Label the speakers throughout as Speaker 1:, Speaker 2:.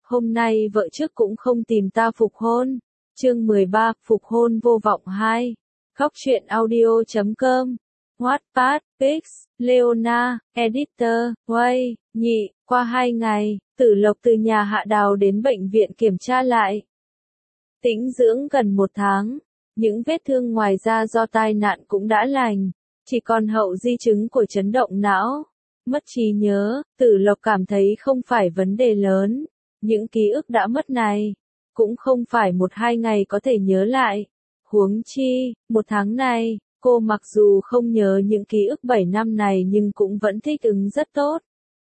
Speaker 1: hôm nay vợ trước cũng không tìm ta phục hôn. Chương 13, phục hôn vô vọng 2. Góc truyện audio.com. Wattpad, Pix, Leona, Editor, Way, nhị, qua 2 ngày, Tử Lộc từ nhà Hạ Đào đến bệnh viện kiểm tra lại. Tĩnh dưỡng gần 1 tháng, những vết thương ngoài da do tai nạn cũng đã lành, chỉ còn hậu di chứng của chấn động não. Mất trí nhớ, Tử Lộc cảm thấy không phải vấn đề lớn, những ký ức đã mất này, cũng không phải 1-2 ngày có thể nhớ lại. Huống chi, 1 tháng này, cô mặc dù không nhớ những ký ức 7 năm này nhưng cũng vẫn thích ứng rất tốt.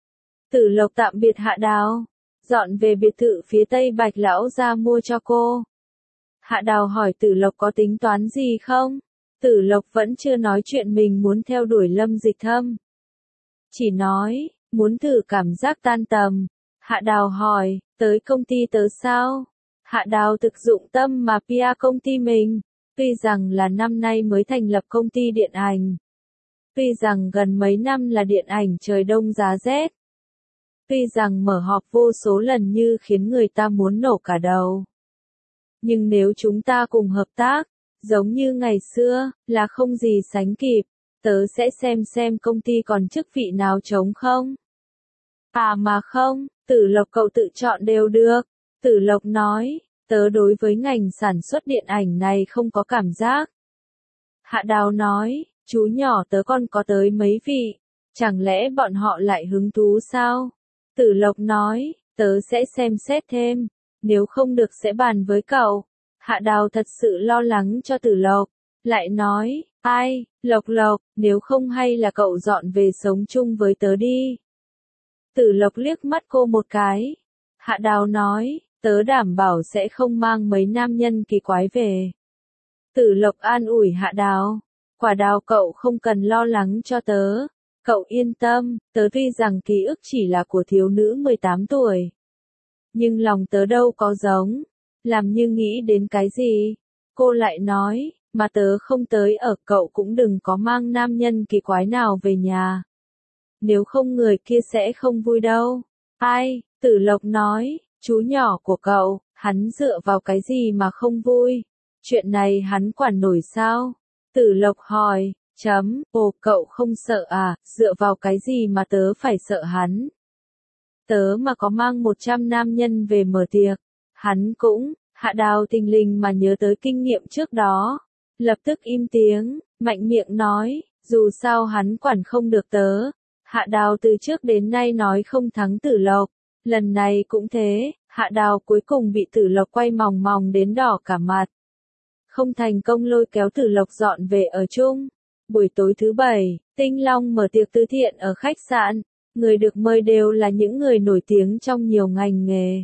Speaker 1: Tử Lộc tạm biệt Hạ Đào, dọn về biệt thự phía tây Bạch Lão gia mua cho cô. Hạ Đào hỏi Tử Lộc có tính toán gì không? Tử Lộc vẫn chưa nói chuyện mình muốn theo đuổi Lâm Dịch Thâm. Chỉ nói, muốn thử cảm giác tan tầm. Hạ Đào hỏi, tới công ty tớ sao? Hạ Đào thực dụng tâm mà PR công ty mình. Tuy rằng là năm nay mới thành lập công ty điện ảnh. Tuy rằng gần mấy năm là điện ảnh trời đông giá rét. Tuy rằng mở họp vô số lần như khiến người ta muốn nổ cả đầu. Nhưng nếu chúng ta cùng hợp tác, giống như ngày xưa, là không gì sánh kịp. Tớ sẽ xem công ty còn chức vị nào trống không? À mà không, Tử Lộc cậu tự chọn đều được. Tử Lộc nói, tớ đối với ngành sản xuất điện ảnh này không có cảm giác. Hạ Đào nói, chú nhỏ tớ còn có tới mấy vị, chẳng lẽ bọn họ lại hứng thú sao? Tử Lộc nói, tớ sẽ xem xét thêm, nếu không được sẽ bàn với cậu. Hạ Đào thật sự lo lắng cho Tử Lộc, lại nói, ai, Lộc, nếu không hay là cậu dọn về sống chung với tớ đi. Tử Lộc liếc mắt cô một cái. Hạ Đào nói, tớ đảm bảo sẽ không mang mấy nam nhân kỳ quái về. Tử Lộc an ủi Hạ Đào, Quả Đào cậu không cần lo lắng cho tớ, cậu yên tâm, tớ tuy rằng ký ức chỉ là của thiếu nữ 18 tuổi. Nhưng lòng tớ đâu có giống, làm như nghĩ đến cái gì. Cô lại nói, mà tớ không tới ở cậu cũng đừng có mang nam nhân kỳ quái nào về nhà. Nếu không người kia sẽ không vui đâu. Ai, Tử Lộc nói, chú nhỏ của cậu, hắn dựa vào cái gì mà không vui? Chuyện này hắn quản nổi sao? Tử Lộc hỏi, ồ cậu không sợ à, dựa vào cái gì mà tớ phải sợ hắn? Tớ mà có mang 100 nam nhân về mở tiệc, hắn cũng, Hạ Đào thình lình mà nhớ tới kinh nghiệm trước đó. Lập tức im tiếng, mạnh miệng nói, dù sao hắn quản không được tớ. Hạ Đào từ trước đến nay nói không thắng Tử Lộc, lần này cũng thế, Hạ Đào cuối cùng bị Tử Lộc quay mòng đến đỏ cả mặt. Không thành công lôi kéo Tử Lộc dọn về ở chung. Buổi tối thứ 7, Tinh Long mở tiệc từ thiện ở khách sạn, người được mời đều là những người nổi tiếng trong nhiều ngành nghề.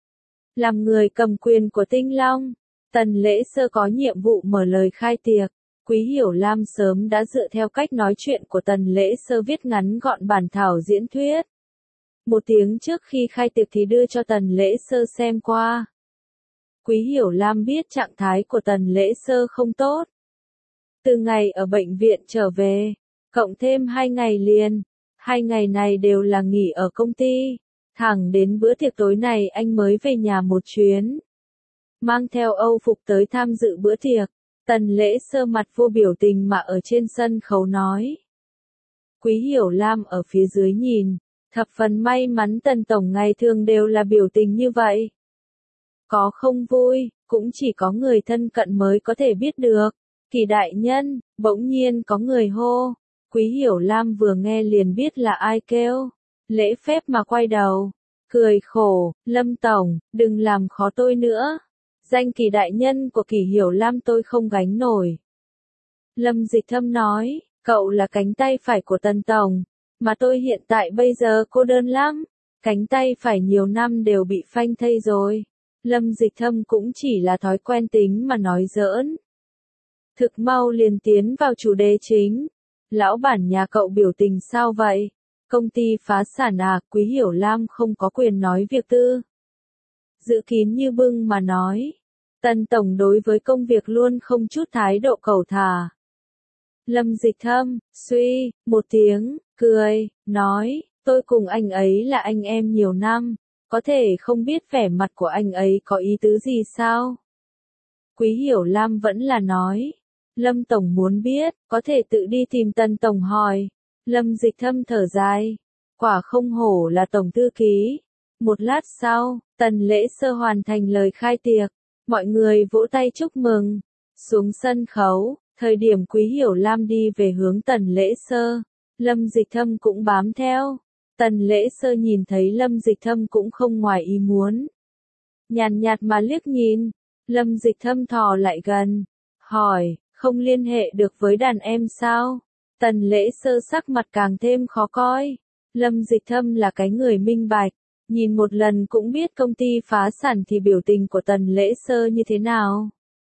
Speaker 1: Làm người cầm quyền của Tinh Long, Tần Lễ Sơ có nhiệm vụ mở lời khai tiệc. Quý Hiểu Lam sớm đã dựa theo cách nói chuyện của Tần Lễ Sơ viết ngắn gọn bản thảo diễn thuyết. 1 tiếng trước khi khai tiệc thì đưa cho Tần Lễ Sơ xem qua. Quý Hiểu Lam biết trạng thái của Tần Lễ Sơ không tốt. Từ ngày ở bệnh viện trở về, cộng thêm 2 ngày liền, 2 ngày này đều là nghỉ ở công ty. Thẳng đến bữa tiệc tối này anh mới về nhà một chuyến. Mang theo Âu phục tới tham dự bữa tiệc. Tần Lễ Sơ mặt vô biểu tình mà ở trên sân khấu nói. Quý Hiểu Lam ở phía dưới nhìn, thập phần may mắn Tần Tổng ngày thường đều là biểu tình như vậy. Có không vui, cũng chỉ có người thân cận mới có thể biết được. Kỳ đại nhân, bỗng nhiên có người hô. Quý Hiểu Lam vừa nghe liền biết là ai kêu. Lễ phép mà quay đầu, cười khổ, Lâm Tổng, đừng làm khó tôi nữa. Danh Kỳ đại nhân của Kỳ Hiểu Lam tôi không gánh nổi. Lâm Dịch Thâm nói, cậu là cánh tay phải của Tần Tổng, mà tôi hiện tại bây giờ cô đơn lắm. Cánh tay phải nhiều năm đều bị phanh thây rồi. Lâm Dịch Thâm cũng chỉ là thói quen tính mà nói giỡn. Thực mau liền tiến vào chủ đề chính. Lão bản nhà cậu biểu tình sao vậy? Công ty phá sản à? Quý Hiểu Lam không có quyền nói việc tư. Giữ kín như bưng mà nói. Tần Tổng đối với công việc luôn không chút thái độ cầu thả. Lâm Dịch Thâm, suy, 1 tiếng, cười, nói, tôi cùng anh ấy là anh em nhiều năm, có thể không biết vẻ mặt của anh ấy có ý tứ gì sao? Quý Hiểu Lam vẫn là nói. Lâm Tổng muốn biết, có thể tự đi tìm Tần Tổng hỏi. Lâm Dịch Thâm thở dài. Quả không hổ là Tổng thư ký. Một lát sau, Tần Lễ Sơ hoàn thành lời khai tiệc. Mọi người vỗ tay chúc mừng. Xuống sân khấu, thời điểm Quý Hiểu Lam đi về hướng Tần Lễ Sơ. Lâm Dịch Thâm cũng bám theo. Tần Lễ Sơ nhìn thấy Lâm Dịch Thâm cũng không ngoài ý muốn. Nhàn nhạt mà liếc nhìn. Lâm Dịch Thâm thò lại gần. Hỏi, không liên hệ được với đàn em sao? Tần Lễ Sơ sắc mặt càng thêm khó coi. Lâm Dịch Thâm là cái người minh bạch. Nhìn một lần cũng biết công ty phá sản thì biểu tình của Tần Lễ Sơ như thế nào.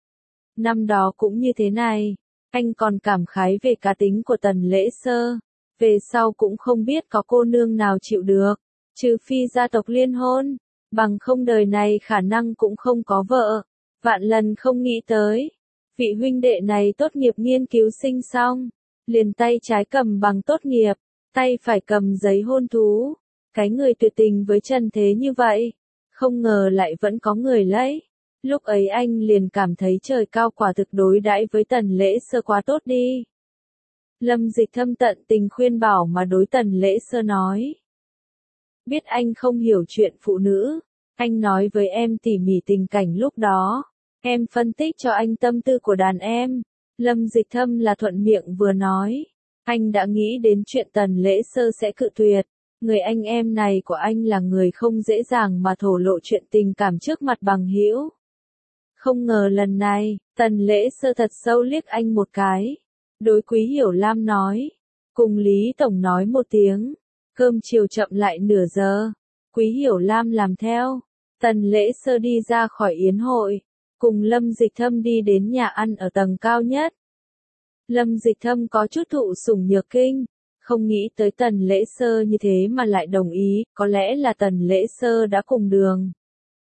Speaker 1: Năm đó cũng như thế này. Anh còn cảm khái về cá tính của Tần Lễ Sơ. Về sau cũng không biết có cô nương nào chịu được. Trừ phi gia tộc liên hôn. Bằng không đời này khả năng cũng không có vợ. Vạn lần không nghĩ tới. Vị huynh đệ này tốt nghiệp nghiên cứu sinh xong. Liền tay trái cầm bằng tốt nghiệp. Tay phải cầm giấy hôn thú. Cái người tuyệt tình với trần thế như vậy. Không ngờ lại vẫn có người lấy. Lúc ấy anh liền cảm thấy trời cao quả thực đối đãi với Tần Lễ Sơ quá tốt đi. Lâm Dịch Thâm tận tình khuyên bảo mà đối Tần Lễ Sơ nói. Biết anh không hiểu chuyện phụ nữ. Anh nói với em tỉ mỉ tình cảnh lúc đó. Em phân tích cho anh tâm tư của đàn em. Lâm Dịch Thâm là thuận miệng vừa nói. Anh đã nghĩ đến chuyện Tần Lễ Sơ sẽ cự tuyệt. Người anh em này của anh là người không dễ dàng mà thổ lộ chuyện tình cảm trước mặt bằng hữu. Không ngờ lần này, Tần Lễ Sơ thật sâu liếc anh một cái. Đối Quý Hiểu Lam nói. Cùng Lý Tổng nói một tiếng. Cơm chiều chậm lại nửa giờ. Quý Hiểu Lam làm theo. Tần Lễ Sơ đi ra khỏi yến hội. Cùng Lâm Dịch Thâm đi đến nhà ăn ở tầng cao nhất. Lâm Dịch Thâm có chút thụ sủng nhược kinh. Không nghĩ tới Tần Lễ Sơ như thế mà lại đồng ý. Có lẽ là Tần Lễ Sơ đã cùng đường.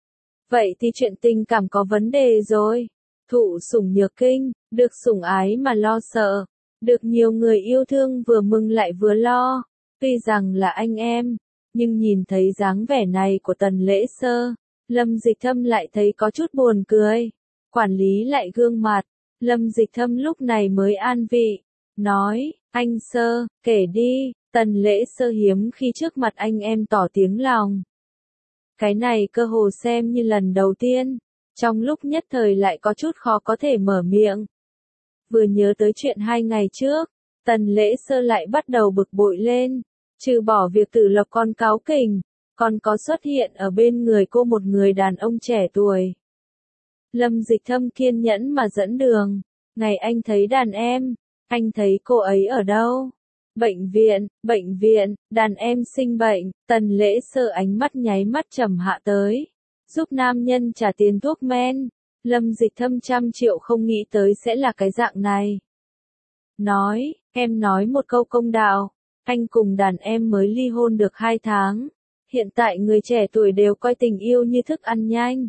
Speaker 1: Vậy thì chuyện tình cảm có vấn đề rồi. Thụ sủng nhược kinh, được sủng ái mà lo sợ. Được nhiều người yêu thương vừa mừng lại vừa lo. Tuy rằng là anh em, nhưng nhìn thấy dáng vẻ này của Tần Lễ Sơ, Lâm Dịch Thâm lại thấy có chút buồn cười. Quản lý lại gương mặt, Lâm Dịch Thâm lúc này mới an vị. Nói, anh Sơ, kể đi. Tần Lễ Sơ hiếm khi trước mặt anh em tỏ tiếng lòng. Cái này cơ hồ xem như lần đầu tiên. Trong lúc nhất thời lại có chút khó có thể mở miệng. Vừa nhớ tới chuyện 2 ngày trước, Tần Lễ Sơ lại bắt đầu bực bội lên. Trừ bỏ việc Tử Lộc con cáu kỉnh, còn có xuất hiện ở bên người cô một người đàn ông trẻ tuổi. Lâm Dịch Thâm kiên nhẫn mà dẫn đường. Ngày anh thấy đàn em, anh thấy cô ấy ở đâu? Bệnh viện, đàn em sinh bệnh. Tần Lễ Sơ ánh mắt nháy mắt trầm hạ tới. Giúp nam nhân trả tiền thuốc men. Lâm Dịch Thâm 100 triệu không nghĩ tới sẽ là cái dạng này. Nói, em nói một câu công đạo. Anh cùng đàn em mới ly hôn được 2 tháng. Hiện tại người trẻ tuổi đều coi tình yêu như thức ăn nhanh.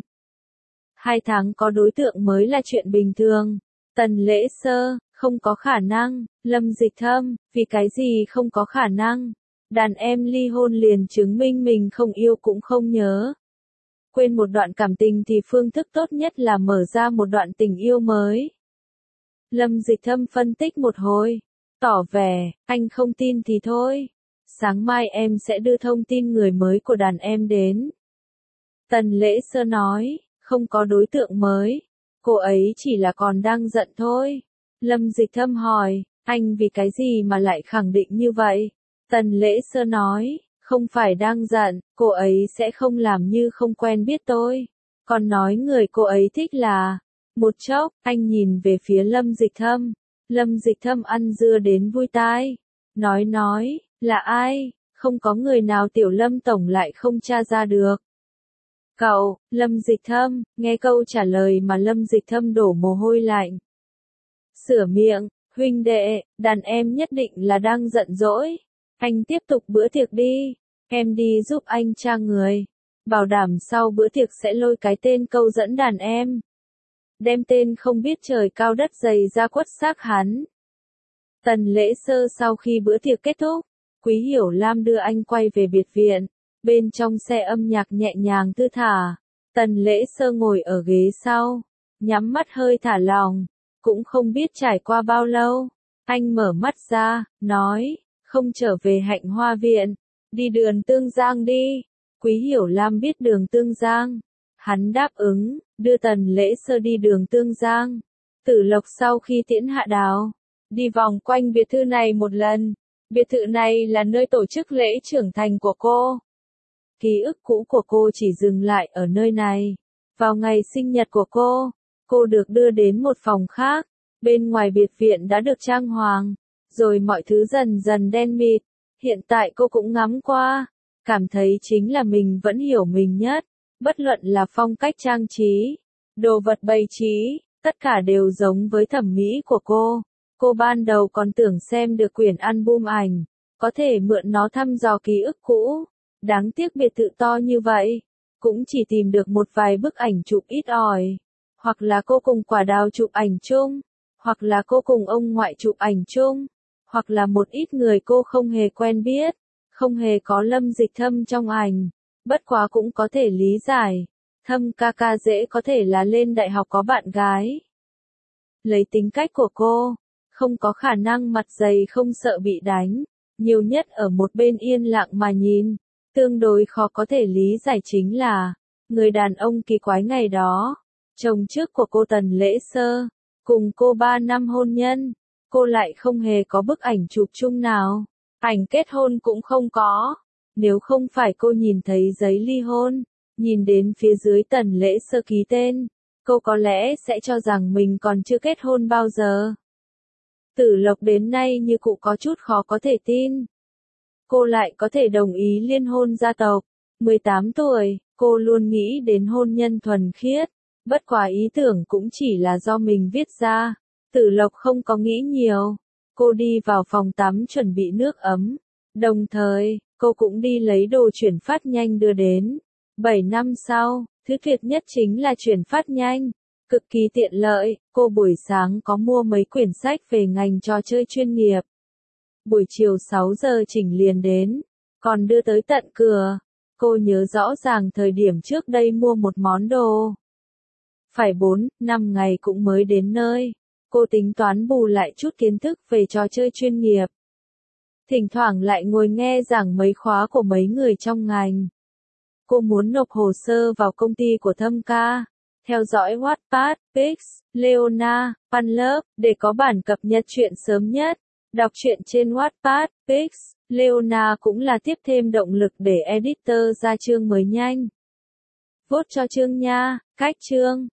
Speaker 1: 2 tháng có đối tượng mới là chuyện bình thường. Tần Lễ Sơ, không có khả năng. Lâm Dịch Thâm, vì cái gì không có khả năng? Đàn em ly hôn liền chứng minh mình không yêu cũng không nhớ. Quên một đoạn cảm tình thì phương thức tốt nhất là mở ra một đoạn tình yêu mới. Lâm Dịch Thâm phân tích một hồi. Tỏ vẻ, anh không tin thì thôi. Sáng mai em sẽ đưa thông tin người mới của đàn em đến. Tần Lễ Sơ nói, không có đối tượng mới. Cô ấy chỉ là còn đang giận thôi. Lâm Dịch Thâm hỏi, anh vì cái gì mà lại khẳng định như vậy? Tần Lễ Sơ nói, không phải đang giận, cô ấy sẽ không làm như không quen biết tôi. Còn nói người cô ấy thích là... Một chốc, anh nhìn về phía Lâm Dịch Thâm. Lâm Dịch Thâm ăn dưa đến vui tai. Nói, là ai? Không có người nào tiểu Lâm Tổng lại không tra ra được. Cậu, Lâm Dịch Thâm, nghe câu trả lời mà Lâm Dịch Thâm đổ mồ hôi lạnh. Sửa miệng, huynh đệ, đàn em nhất định là đang giận dỗi. Anh tiếp tục bữa tiệc đi. Em đi giúp anh tra người. Bảo đảm sau bữa tiệc sẽ lôi cái tên câu dẫn đàn em. Đem tên không biết trời cao đất dày ra quất xác hắn. Tần Lễ Sơ sau khi bữa tiệc kết thúc, Quý Hiểu Lam đưa anh quay về biệt viện. Bên trong xe âm nhạc nhẹ nhàng thư thả, Tần Lễ Sơ ngồi ở ghế sau, nhắm mắt hơi thả lỏng, cũng không biết trải qua bao lâu, anh mở mắt ra, nói, không trở về Hạnh Hoa Viện, đi đường Tương Giang đi. Quý Hiểu Lam biết đường Tương Giang, hắn đáp ứng, đưa Tần Lễ Sơ đi đường Tương Giang. Tử Lộc sau khi tiễn Hạ Đào, đi vòng quanh biệt thự này một lần. Biệt thự này là nơi tổ chức lễ trưởng thành của cô. Ký ức cũ của cô chỉ dừng lại ở nơi này. Vào ngày sinh nhật của cô được đưa đến một phòng khác. Bên ngoài biệt viện đã được trang hoàng, rồi mọi thứ dần dần đen mịt. Hiện tại cô cũng ngắm qua, cảm thấy chính là mình vẫn hiểu mình nhất. Bất luận là phong cách trang trí, đồ vật bày trí, tất cả đều giống với thẩm mỹ của cô. Cô ban đầu còn tưởng xem được quyển album ảnh, có thể mượn nó thăm dò ký ức cũ. Đáng tiếc biệt thự to như vậy, cũng chỉ tìm được một vài bức ảnh chụp ít ỏi. Hoặc là cô cùng Quả Đào chụp ảnh chung, hoặc là cô cùng ông ngoại chụp ảnh chung, hoặc là một ít người cô không hề quen biết, không hề có Lâm Dịch Thâm trong ảnh. Bất quá cũng có thể lý giải, Thâm ca ca dễ có thể là lên đại học có bạn gái. Lấy tính cách của cô, không có khả năng mặt dày không sợ bị đánh, nhiều nhất ở một bên yên lặng mà nhìn. Tương đối khó có thể lý giải chính là, người đàn ông kỳ quái ngày đó, chồng trước của cô Tần Lễ Sơ, cùng cô 3 năm hôn nhân, cô lại không hề có bức ảnh chụp chung nào, ảnh kết hôn cũng không có. Nếu không phải cô nhìn thấy giấy ly hôn, nhìn đến phía dưới Tần Lễ Sơ ký tên, cô có lẽ sẽ cho rằng mình còn chưa kết hôn bao giờ. Tử Lộc đến nay như cụ có chút khó có thể tin. Cô lại có thể đồng ý liên hôn gia tộc. 18 tuổi, cô luôn nghĩ đến hôn nhân thuần khiết. Bất quá ý tưởng cũng chỉ là do mình viết ra. Tử Lộc không có nghĩ nhiều. Cô đi vào phòng tắm chuẩn bị nước ấm. Đồng thời, cô cũng đi lấy đồ chuyển phát nhanh đưa đến. 7 năm sau, thứ tuyệt nhất chính là chuyển phát nhanh. Cực kỳ tiện lợi, cô buổi sáng có mua mấy quyển sách về ngành trò chơi chuyên nghiệp. Buổi chiều 6 giờ chỉnh liền đến, còn đưa tới tận cửa. Cô nhớ rõ ràng thời điểm trước đây mua một món đồ. Phải 4-5 ngày cũng mới đến nơi. Cô tính toán bù lại chút kiến thức về trò chơi chuyên nghiệp. Thỉnh thoảng lại ngồi nghe giảng mấy khóa của mấy người trong ngành. Cô muốn nộp hồ sơ vào công ty của Thâm ca. Theo dõi Wattpad, Pix, Leona, Funlove, để có bản cập nhật truyện sớm nhất. Đọc truyện trên Wattpad, Pix, Leona cũng là tiếp thêm động lực để editor ra chương mới nhanh. Vote cho chương nha, cách chương.